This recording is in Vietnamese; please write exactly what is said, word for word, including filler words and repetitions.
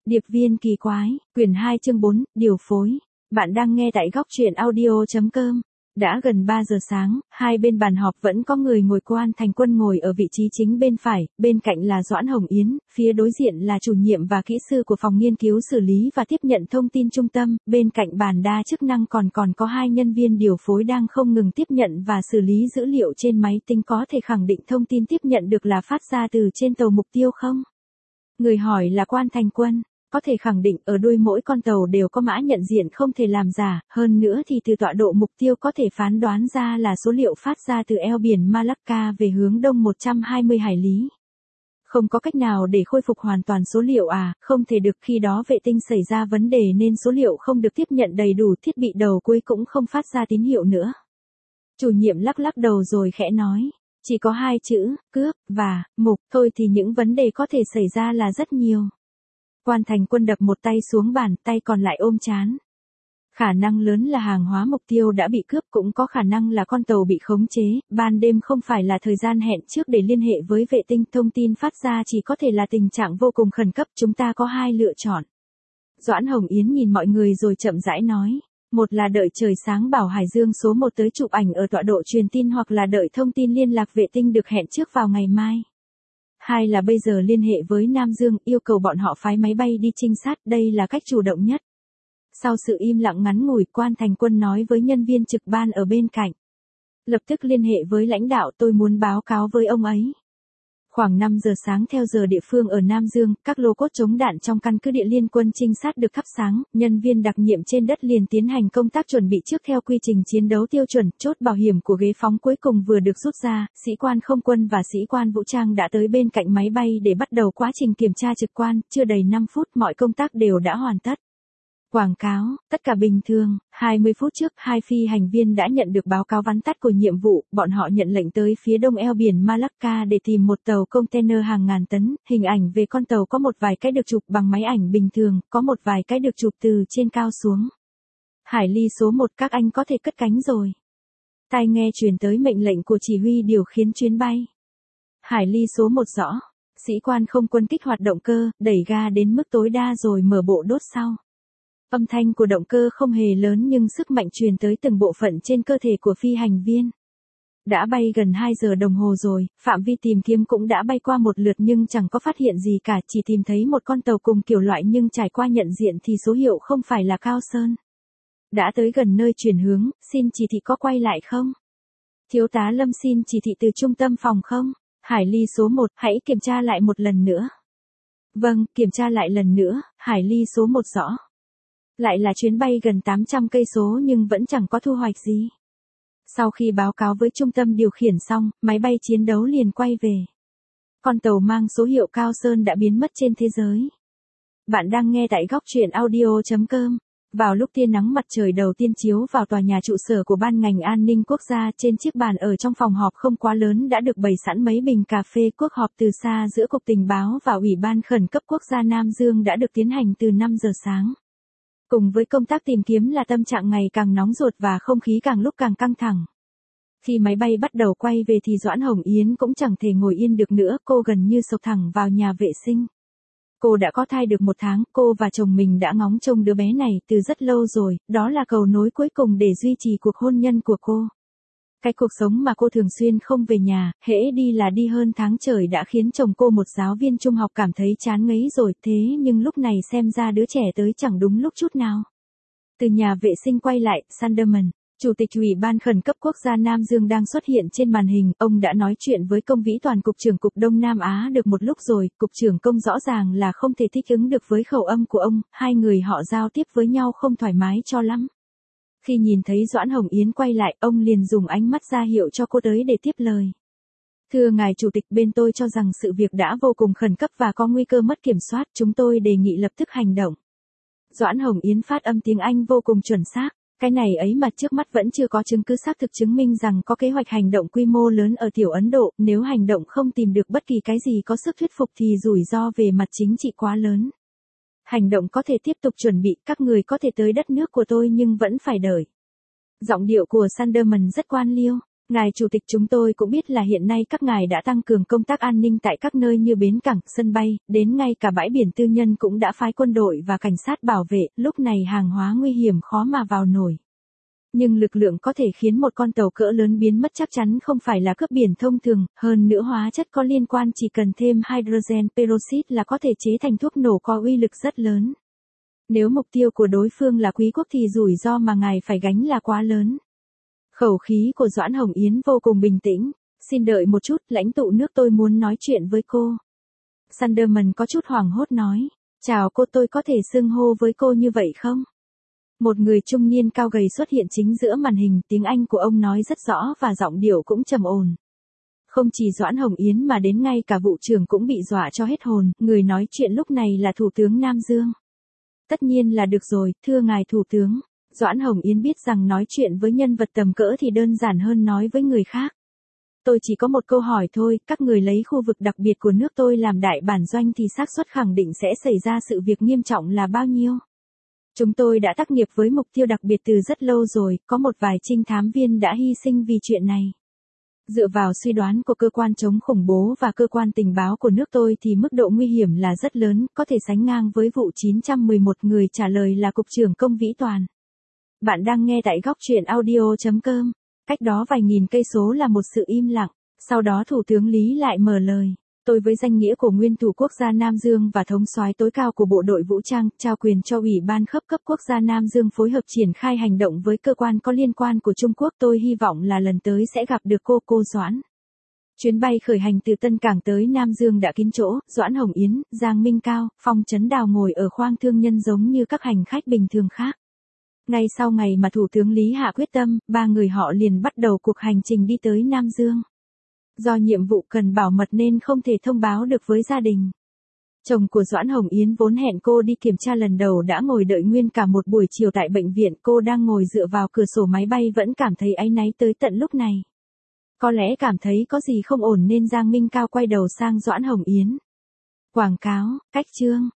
Điệp viên kỳ quái, quyển hai chương bốn, điều phối. Bạn đang nghe tại góc truyện audio chấm com. Đã gần ba giờ sáng, hai bên bàn họp vẫn có người ngồi. Quan Thành Quân ngồi ở vị trí chính bên phải, bên cạnh là Doãn Hồng Yến, phía đối diện là chủ nhiệm và kỹ sư của phòng nghiên cứu xử lý và tiếp nhận thông tin trung tâm, bên cạnh bàn đa chức năng còn còn có hai nhân viên điều phối đang không ngừng tiếp nhận và xử lý dữ liệu trên máy tính. Có thể khẳng định thông tin tiếp nhận được là phát ra từ trên tàu mục tiêu không? Người hỏi là Quan Thành Quân. Có thể khẳng định ở đuôi mỗi con tàu đều có mã nhận diện không thể làm giả, hơn nữa thì từ tọa độ mục tiêu có thể phán đoán ra là số liệu phát ra từ eo biển Malacca về hướng đông một trăm hai mươi hải lý. Không có cách nào để khôi phục hoàn toàn số liệu à, không thể được, khi đó vệ tinh xảy ra vấn đề nên số liệu không được tiếp nhận đầy đủ, thiết bị đầu cuối cũng không phát ra tín hiệu nữa. Chủ nhiệm lắc lắc đầu rồi khẽ nói, chỉ có hai chữ, cướp, và, mục, thôi thì những vấn đề có thể xảy ra là rất nhiều. Quan Thành Quân đập một tay xuống bàn, tay còn lại ôm trán. Khả năng lớn là hàng hóa mục tiêu đã bị cướp, cũng có khả năng là con tàu bị khống chế, ban đêm không phải là thời gian hẹn trước để liên hệ với vệ tinh, thông tin phát ra chỉ có thể là tình trạng vô cùng khẩn cấp, chúng ta có hai lựa chọn. Doãn Hồng Yến nhìn mọi người rồi chậm rãi nói, một là đợi trời sáng bảo Hải Dương số một tới chụp ảnh ở tọa độ truyền tin, hoặc là đợi thông tin liên lạc vệ tinh được hẹn trước vào ngày mai. Hai là bây giờ liên hệ với Nam Dương, yêu cầu bọn họ phái máy bay đi trinh sát, đây là cách chủ động nhất. Sau sự im lặng ngắn ngủi, Quan Thành Quân nói với nhân viên trực ban ở bên cạnh. Lập tức liên hệ với lãnh đạo, tôi muốn báo cáo với ông ấy. Khoảng năm giờ sáng theo giờ địa phương ở Nam Dương, các lô cốt chống đạn trong căn cứ địa liên quân trinh sát được thắp sáng, nhân viên đặc nhiệm trên đất liền tiến hành công tác chuẩn bị trước theo quy trình chiến đấu tiêu chuẩn. Chốt bảo hiểm của ghế phóng cuối cùng vừa được rút ra, sĩ quan không quân và sĩ quan vũ trang đã tới bên cạnh máy bay để bắt đầu quá trình kiểm tra trực quan, chưa đầy năm phút mọi công tác đều đã hoàn tất. Quảng cáo, tất cả bình thường, hai mươi phút trước, hai phi hành viên đã nhận được báo cáo vắn tắt của nhiệm vụ, bọn họ nhận lệnh tới phía đông eo biển Malacca để tìm một tàu container hàng ngàn tấn, hình ảnh về con tàu có một vài cái được chụp bằng máy ảnh bình thường, có một vài cái được chụp từ trên cao xuống. Hải ly số một, các anh có thể cất cánh rồi. Tai nghe truyền tới mệnh lệnh của chỉ huy điều khiển chuyến bay. Hải ly số một rõ, sĩ quan không quân kích hoạt động cơ, đẩy ga đến mức tối đa rồi mở bộ đốt sau. Âm thanh của động cơ không hề lớn nhưng sức mạnh truyền tới từng bộ phận trên cơ thể của phi hành viên. Đã bay gần hai giờ đồng hồ rồi, phạm vi tìm kiếm cũng đã bay qua một lượt nhưng chẳng có phát hiện gì cả, chỉ tìm thấy một con tàu cùng kiểu loại nhưng trải qua nhận diện thì số hiệu không phải là Cao Sơn. Đã tới gần nơi chuyển hướng, xin chỉ thị có quay lại không? Thiếu tá Lâm xin chỉ thị từ trung tâm phòng không? Hải ly số một, hãy kiểm tra lại một lần nữa. Vâng, kiểm tra lại lần nữa, Hải ly số một rõ. Lại là chuyến bay gần tám trăm cây số nhưng vẫn chẳng có thu hoạch gì. Sau khi báo cáo với trung tâm điều khiển xong, máy bay chiến đấu liền quay về. Con tàu mang số hiệu Cao Sơn đã biến mất trên thế giới. Bạn đang nghe tại góc truyện audio chấm com. Vào lúc tia nắng mặt trời đầu tiên chiếu vào tòa nhà trụ sở của Ban ngành an ninh quốc gia, trên chiếc bàn ở trong phòng họp không quá lớn đã được bày sẵn mấy bình cà phê. Cuộc họp từ xa giữa Cục Tình báo và Ủy ban Khẩn cấp Quốc gia Nam Dương đã được tiến hành từ năm giờ sáng. Cùng với công tác tìm kiếm là tâm trạng ngày càng nóng ruột và không khí càng lúc càng căng thẳng. Khi máy bay bắt đầu quay về thì Doãn Hồng Yến cũng chẳng thể ngồi yên được nữa, cô gần như sộc thẳng vào nhà vệ sinh. Cô đã có thai được một tháng, cô và chồng mình đã ngóng trông đứa bé này từ rất lâu rồi, đó là cầu nối cuối cùng để duy trì cuộc hôn nhân của cô. Cái cuộc sống mà cô thường xuyên không về nhà, hễ đi là đi hơn tháng trời đã khiến chồng cô, một giáo viên trung học, cảm thấy chán ngấy rồi, thế nhưng lúc này xem ra đứa trẻ tới chẳng đúng lúc chút nào. Từ nhà vệ sinh quay lại, Sanderman, Chủ tịch Ủy ban Khẩn cấp Quốc gia Nam Dương đang xuất hiện trên màn hình, ông đã nói chuyện với Công Vĩ Toàn, Cục trưởng Cục Đông Nam Á được một lúc rồi, Cục trưởng Công rõ ràng là không thể thích ứng được với khẩu âm của ông, hai người họ giao tiếp với nhau không thoải mái cho lắm. Khi nhìn thấy Doãn Hồng Yến quay lại, ông liền dùng ánh mắt ra hiệu cho cô tới để tiếp lời. Thưa ngài Chủ tịch, bên tôi cho rằng sự việc đã vô cùng khẩn cấp và có nguy cơ mất kiểm soát, chúng tôi đề nghị lập tức hành động. Doãn Hồng Yến phát âm tiếng Anh vô cùng chuẩn xác, cái này ấy mà trước mắt vẫn chưa có chứng cứ xác thực chứng minh rằng có kế hoạch hành động quy mô lớn ở Tiểu Ấn Độ, nếu hành động không tìm được bất kỳ cái gì có sức thuyết phục thì rủi ro về mặt chính trị quá lớn. Hành động có thể tiếp tục chuẩn bị, các người có thể tới đất nước của tôi nhưng vẫn phải đợi. Giọng điệu của Sanderman rất quan liêu. Ngài Chủ tịch, chúng tôi cũng biết là hiện nay các ngài đã tăng cường công tác an ninh tại các nơi như bến cảng, sân bay, đến ngay cả bãi biển tư nhân cũng đã phái quân đội và cảnh sát bảo vệ, lúc này hàng hóa nguy hiểm khó mà vào nổi. Nhưng lực lượng có thể khiến một con tàu cỡ lớn biến mất chắc chắn không phải là cướp biển thông thường, hơn nữa hóa chất có liên quan chỉ cần thêm hydrogen peroxide là có thể chế thành thuốc nổ có uy lực rất lớn. Nếu mục tiêu của đối phương là quý quốc thì rủi ro mà ngài phải gánh là quá lớn. Khẩu khí của Doãn Hồng Yến vô cùng bình tĩnh. Xin đợi một chút, lãnh tụ nước tôi muốn nói chuyện với cô. Sunderman có chút hoảng hốt nói. Chào cô, tôi có thể xưng hô với cô như vậy không? Một người trung niên cao gầy xuất hiện chính giữa màn hình, tiếng Anh của ông nói rất rõ và giọng điệu cũng trầm ổn. Không chỉ Doãn Hồng Yến mà đến ngay cả vụ trưởng cũng bị dọa cho hết hồn, người nói chuyện lúc này là Thủ tướng Nam Dương. Tất nhiên là được rồi, thưa ngài Thủ tướng. Doãn Hồng Yến biết rằng nói chuyện với nhân vật tầm cỡ thì đơn giản hơn nói với người khác. Tôi chỉ có một câu hỏi thôi, các người lấy khu vực đặc biệt của nước tôi làm đại bản doanh thì xác suất khẳng định sẽ xảy ra sự việc nghiêm trọng là bao nhiêu? Chúng tôi đã tác nghiệp với mục tiêu đặc biệt từ rất lâu rồi, có một vài trinh thám viên đã hy sinh vì chuyện này. Dựa vào suy đoán của cơ quan chống khủng bố và cơ quan tình báo của nước tôi thì mức độ nguy hiểm là rất lớn, có thể sánh ngang với vụ chín trăm mười một, người trả lời là Cục trưởng Công Vĩ Toàn. Bạn đang nghe tại góc truyện audio chấm com. Cách đó vài nghìn cây số là một sự im lặng, sau đó Thủ tướng Lý lại mở lời. Tôi với danh nghĩa của nguyên thủ quốc gia Nam Dương và thống soái tối cao của bộ đội vũ trang, trao quyền cho Ủy ban khắp cấp quốc gia Nam Dương phối hợp triển khai hành động với cơ quan có liên quan của Trung Quốc. Tôi hy vọng là lần tới sẽ gặp được cô, cô Doãn. Chuyến bay khởi hành từ Tân Cảng tới Nam Dương đã kín chỗ, Doãn Hồng Yến, Giang Minh Cao, Phong Chấn Đào ngồi ở khoang thương nhân giống như các hành khách bình thường khác. Ngay sau ngày mà Thủ tướng Lý hạ quyết tâm, ba người họ liền bắt đầu cuộc hành trình đi tới Nam Dương. Do nhiệm vụ cần bảo mật nên không thể thông báo được với gia đình. Chồng của Doãn Hồng Yến vốn hẹn cô đi kiểm tra lần đầu đã ngồi đợi nguyên cả một buổi chiều tại bệnh viện, cô đang ngồi dựa vào cửa sổ máy bay vẫn cảm thấy áy náy tới tận lúc này. Có lẽ cảm thấy có gì không ổn nên Giang Minh Cao quay đầu sang Doãn Hồng Yến. Quảng cáo, cách chương.